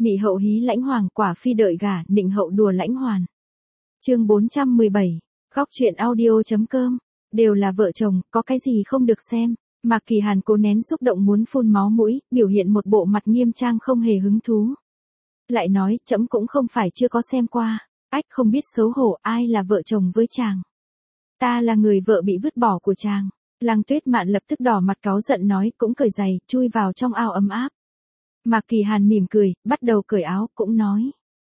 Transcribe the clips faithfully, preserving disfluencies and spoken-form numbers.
Mị hậu hí lãnh hoàng, quả phi đợi gả, nịnh hậu đùa lãnh hoàn. Chương bốn trăm mười bảy, Góc truyện audio.com, đều là vợ chồng, có cái gì không được xem. Mạc Kỳ Hàn cố nén xúc động muốn phun máu mũi, biểu hiện một bộ mặt nghiêm trang không hề hứng thú. Lại nói, trẫm cũng không phải chưa có xem qua, ách không biết xấu hổ, ai là vợ chồng với chàng. Ta là người vợ bị vứt bỏ của chàng. Lăng Tuyết Mạn lập tức đỏ mặt cáu giận nói, cũng cởi giày, chui vào trong ao ấm áp. Mạc Kỳ Hàn mỉm cười, bắt đầu cởi áo, cũng nói.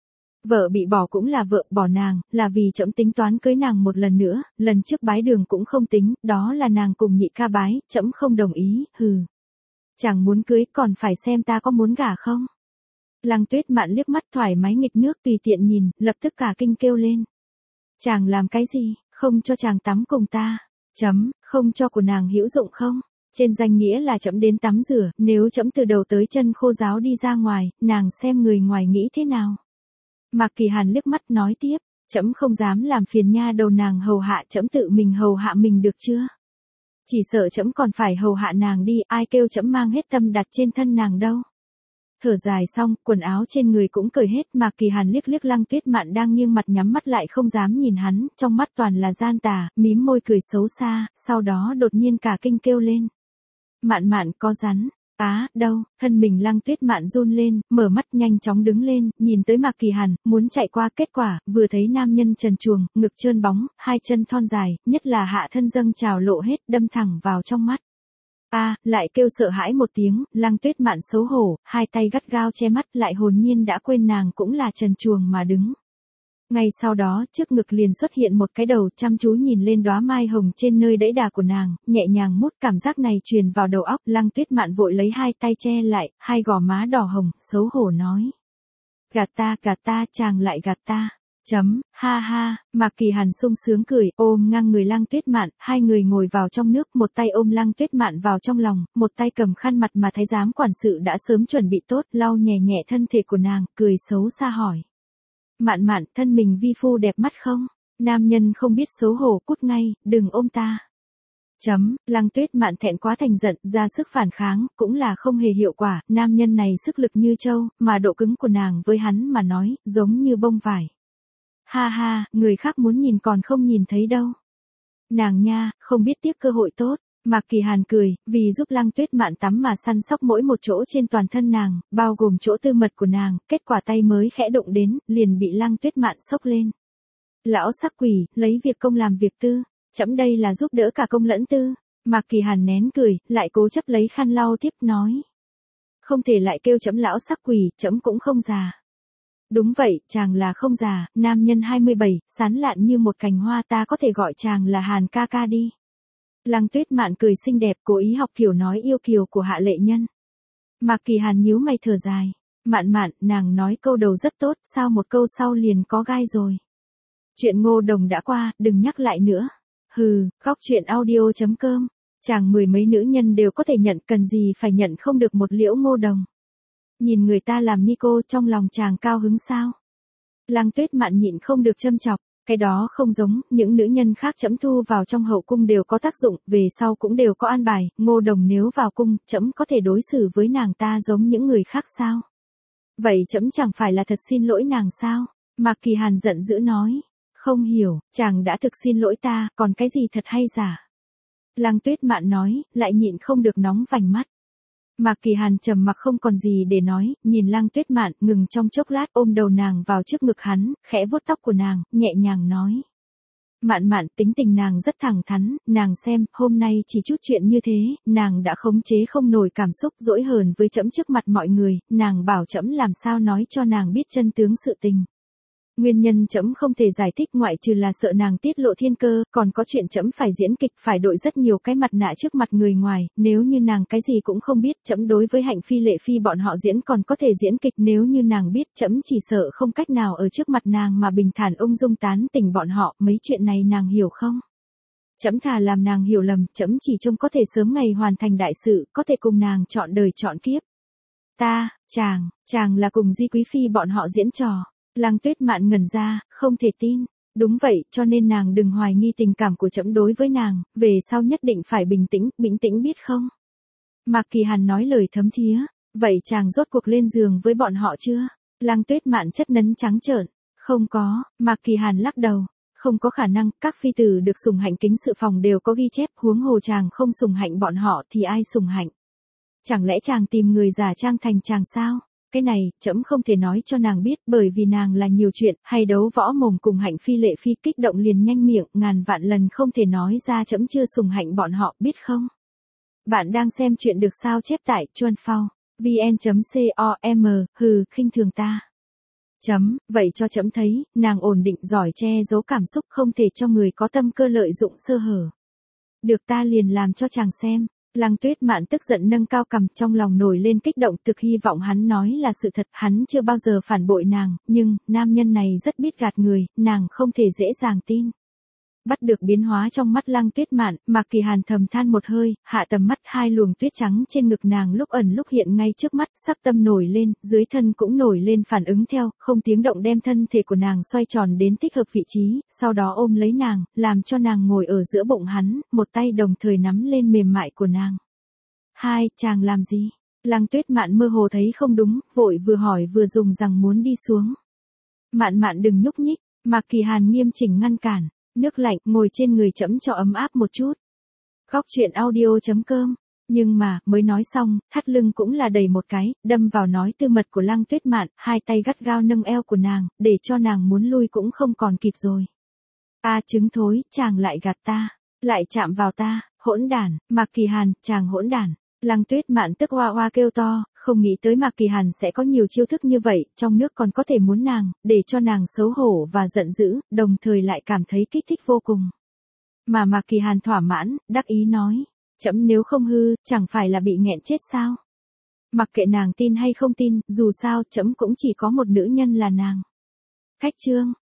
Vợ bị bỏ cũng là vợ, bỏ nàng, là vì trẫm tính toán cưới nàng một lần nữa, lần trước bái đường cũng không tính, đó là nàng cùng nhị ca bái, trẫm không đồng ý, hừ. Chàng muốn cưới còn phải xem ta có muốn gả không? Lăng Tuyết Mạn liếc mắt thoải mái nghịch nước tùy tiện nhìn, lập tức cả kinh kêu lên. Chàng làm cái gì, không cho chàng tắm cùng ta, chấm, không cho của nàng hữu dụng không? Trên danh nghĩa là trẫm đến tắm rửa, nếu trẫm từ đầu tới chân khô ráo đi ra ngoài, nàng xem người ngoài nghĩ thế nào? Mạc Kỳ Hàn liếc mắt nói tiếp, trẫm không dám làm phiền nha đầu nàng hầu hạ trẫm tự mình hầu hạ mình được chưa? Chỉ sợ trẫm còn phải hầu hạ nàng đi, ai kêu trẫm mang hết tâm đặt trên thân nàng đâu. Thở dài xong, quần áo trên người cũng cởi hết, Mạc Kỳ Hàn liếc liếc Lăng Tuyết Mạn đang nghiêng mặt nhắm mắt lại không dám nhìn hắn, trong mắt toàn là gian tà, mím môi cười xấu xa, sau đó đột nhiên cả kinh kêu lên. Mạn Mạn có rắn. Á, đâu, thân mình Lăng Tuyết Mạn run lên, mở mắt nhanh chóng đứng lên, nhìn tới Mạc Kỳ Hàn, muốn chạy qua, kết quả, vừa thấy nam nhân trần truồng, ngực trơn bóng, hai chân thon dài, nhất là hạ thân dâng trào lộ hết, đâm thẳng vào trong mắt. A, à, lại kêu sợ hãi một tiếng, Lăng Tuyết Mạn xấu hổ, hai tay gắt gao che mắt, lại hồn nhiên đã quên nàng cũng là trần truồng mà đứng. Ngay sau đó, trước ngực liền xuất hiện một cái đầu, chăm chú nhìn lên đóa mai hồng trên nơi đẫy đà của nàng, nhẹ nhàng mút, cảm giác này truyền vào đầu óc, Lăng Tuyết Mạn vội lấy hai tay che lại, hai gò má đỏ hồng, xấu hổ nói. Gạt ta, gạt ta, chàng lại gạt ta. Chấm, ha ha, Mạc Kỳ Hàn sung sướng cười, ôm ngang người Lăng Tuyết Mạn, hai người ngồi vào trong nước, một tay ôm Lăng Tuyết Mạn vào trong lòng, một tay cầm khăn mặt mà thái giám quản sự đã sớm chuẩn bị tốt, lau nhẹ nhẹ thân thể của nàng, cười xấu xa hỏi. Mạn Mạn, thân mình vi phu đẹp mắt không? Nam nhân không biết xấu hổ, cút ngay, đừng ôm ta. Chấm, Lăng Tuyết Mạn thẹn quá thành giận, ra sức phản kháng, cũng là không hề hiệu quả, nam nhân này sức lực như trâu, mà độ cứng của nàng với hắn mà nói, giống như bông vải. Ha ha, người khác muốn nhìn còn không nhìn thấy đâu. Nàng nha, không biết tiếc cơ hội tốt. Mạc Kỳ Hàn cười, vì giúp Lăng Tuyết Mạn tắm mà săn sóc mỗi một chỗ trên toàn thân nàng, bao gồm chỗ tư mật của nàng, kết quả tay mới khẽ động đến, liền bị Lăng Tuyết Mạn xốc lên. Lão sắc quỷ, lấy việc công làm việc tư, trẫm đây là giúp đỡ cả công lẫn tư. Mạc Kỳ Hàn nén cười, lại cố chấp lấy khăn lau tiếp nói. Không thể lại kêu trẫm lão sắc quỷ, trẫm cũng không già. Đúng vậy, chàng là không già, nam nhân hai mươi bảy, sán lạn như một cành hoa, ta có thể gọi chàng là Hàn ca ca đi. Lăng Tuyết Mạn cười xinh đẹp, cố ý học kiểu nói yêu kiều của Hạ Lệ Nhân. Mạc Kỳ Hàn nhíu mày thở dài. Mạn Mạn, nàng nói câu đầu rất tốt, sao một câu sau liền có gai rồi. Chuyện Ngô Đồng đã qua, đừng nhắc lại nữa. Hừ, Góc truyện audio.com, chàng mười mấy nữ nhân đều có thể nhận, cần gì phải nhận không được một liễu Ngô Đồng. Nhìn người ta làm ni cô, trong lòng chàng cao hứng sao? Lăng Tuyết Mạn nhịn không được châm chọc. Cái đó không giống, những nữ nhân khác trẫm thu vào trong hậu cung đều có tác dụng, về sau cũng đều có an bài, Ngô Đồng nếu vào cung, trẫm có thể đối xử với nàng ta giống những người khác sao? Vậy trẫm chẳng phải là thật xin lỗi nàng sao? Mạc Kỳ Hàn giận dữ nói, không hiểu, chàng đã thực xin lỗi ta, còn cái gì thật hay giả? Lăng Tuyết Mạn nói, lại nhịn không được nóng vành mắt. Mạc Kỳ Hàn trầm mặc không còn gì để nói, nhìn Lăng Tuyết Mạn, ngừng trong chốc lát ôm đầu nàng vào trước ngực hắn, khẽ vuốt tóc của nàng, nhẹ nhàng nói. Mạn Mạn, tính tình nàng rất thẳng thắn, nàng xem, hôm nay chỉ chút chuyện như thế, nàng đã khống chế không nổi cảm xúc dỗi hờn với trẫm trước mặt mọi người, nàng bảo trẫm làm sao nói cho nàng biết chân tướng sự tình. Nguyên nhân trẫm không thể giải thích ngoại trừ là sợ nàng tiết lộ thiên cơ, còn có chuyện trẫm phải diễn kịch, phải đội rất nhiều cái mặt nạ trước mặt người ngoài, nếu như nàng cái gì cũng không biết, trẫm đối với Hạnh Phi Lệ Phi bọn họ diễn còn có thể diễn kịch, nếu như nàng biết, trẫm chỉ sợ không cách nào ở trước mặt nàng mà bình thản ung dung tán tỉnh bọn họ, mấy chuyện này nàng hiểu không? Trẫm thà làm nàng hiểu lầm, trẫm chỉ trông có thể sớm ngày hoàn thành đại sự, có thể cùng nàng chọn đời chọn kiếp. Ta, chàng, chàng là cùng Di Quý Phi bọn họ diễn trò. Lăng Tuyết Mạn ngẩn ra, không thể tin. Đúng vậy, cho nên nàng đừng hoài nghi tình cảm của trẫm đối với nàng, về sau nhất định phải bình tĩnh, bình tĩnh biết không? Mạc Kỳ Hàn nói lời thấm thía, vậy chàng rốt cuộc lên giường với bọn họ chưa? Lăng Tuyết Mạn chất nấn trắng trợn. Không có, Mạc Kỳ Hàn lắc đầu. Không có khả năng, các phi tử được sủng hạnh kính sự phòng đều có ghi chép, huống hồ chàng không sủng hạnh bọn họ thì ai sủng hạnh. Chẳng lẽ chàng tìm người giả trang thành chàng sao? Cái này, trẫm không thể nói cho nàng biết, bởi vì nàng là nhiều chuyện, hay đấu võ mồm cùng Hạnh Phi Lệ Phi kích động liền nhanh miệng, ngàn vạn lần không thể nói ra trẫm chưa sủng hạnh bọn họ, biết không? Bạn đang xem chuyện được sao chép tại chuan phao, vn.com, hừ, khinh thường ta. Chấm, vậy cho trẫm thấy, nàng ổn định giỏi che giấu cảm xúc, không thể cho người có tâm cơ lợi dụng sơ hở. Được, ta liền làm cho chàng xem. Lăng Tuyết Mạn tức giận nâng cao cằm, trong lòng nổi lên kích động, thực hy vọng hắn nói là sự thật, hắn chưa bao giờ phản bội nàng, nhưng, nam nhân này rất biết gạt người, nàng không thể dễ dàng tin. Bắt được biến hóa trong mắt Lăng Tuyết Mạn, Mạc Kỳ Hàn thầm than một hơi, hạ tầm mắt, hai luồng tuyết trắng trên ngực nàng lúc ẩn lúc hiện ngay trước mắt, sắc tâm nổi lên, dưới thân cũng nổi lên phản ứng theo, không tiếng động đem thân thể của nàng xoay tròn đến thích hợp vị trí, sau đó ôm lấy nàng, làm cho nàng ngồi ở giữa bụng hắn, một tay đồng thời nắm lên mềm mại của nàng. Hai, chàng làm gì? Lăng Tuyết Mạn mơ hồ thấy không đúng, vội vừa hỏi vừa dùng rằng muốn đi xuống. Mạn Mạn đừng nhúc nhích, Mạc Kỳ Hàn nghiêm chỉnh ngăn cản. Nước lạnh, ngồi trên người trẫm cho ấm áp một chút. Góc truyện audio chấm com. Nhưng mà, mới nói xong, thắt lưng cũng là đầy một cái, đâm vào nói tư mật của Lăng Tuyết Mạn, hai tay gắt gao nâng eo của nàng, để cho nàng muốn lui cũng không còn kịp rồi. A trứng thối, chàng lại gạt ta, lại chạm vào ta, hỗn đản, Mạc Kỳ Hàn, chàng hỗn đản. Lăng Tuyết Mạn tức oa oa kêu to, không nghĩ tới Mạc Kỳ Hàn sẽ có nhiều chiêu thức như vậy, trong nước còn có thể muốn nàng, để cho nàng xấu hổ và giận dữ, đồng thời lại cảm thấy kích thích vô cùng. Mà Mạc Kỳ Hàn thỏa mãn, đắc ý nói, trẫm nếu không hư, chẳng phải là bị nghẹn chết sao? Mặc kệ nàng tin hay không tin, dù sao trẫm cũng chỉ có một nữ nhân là nàng. Khách chương.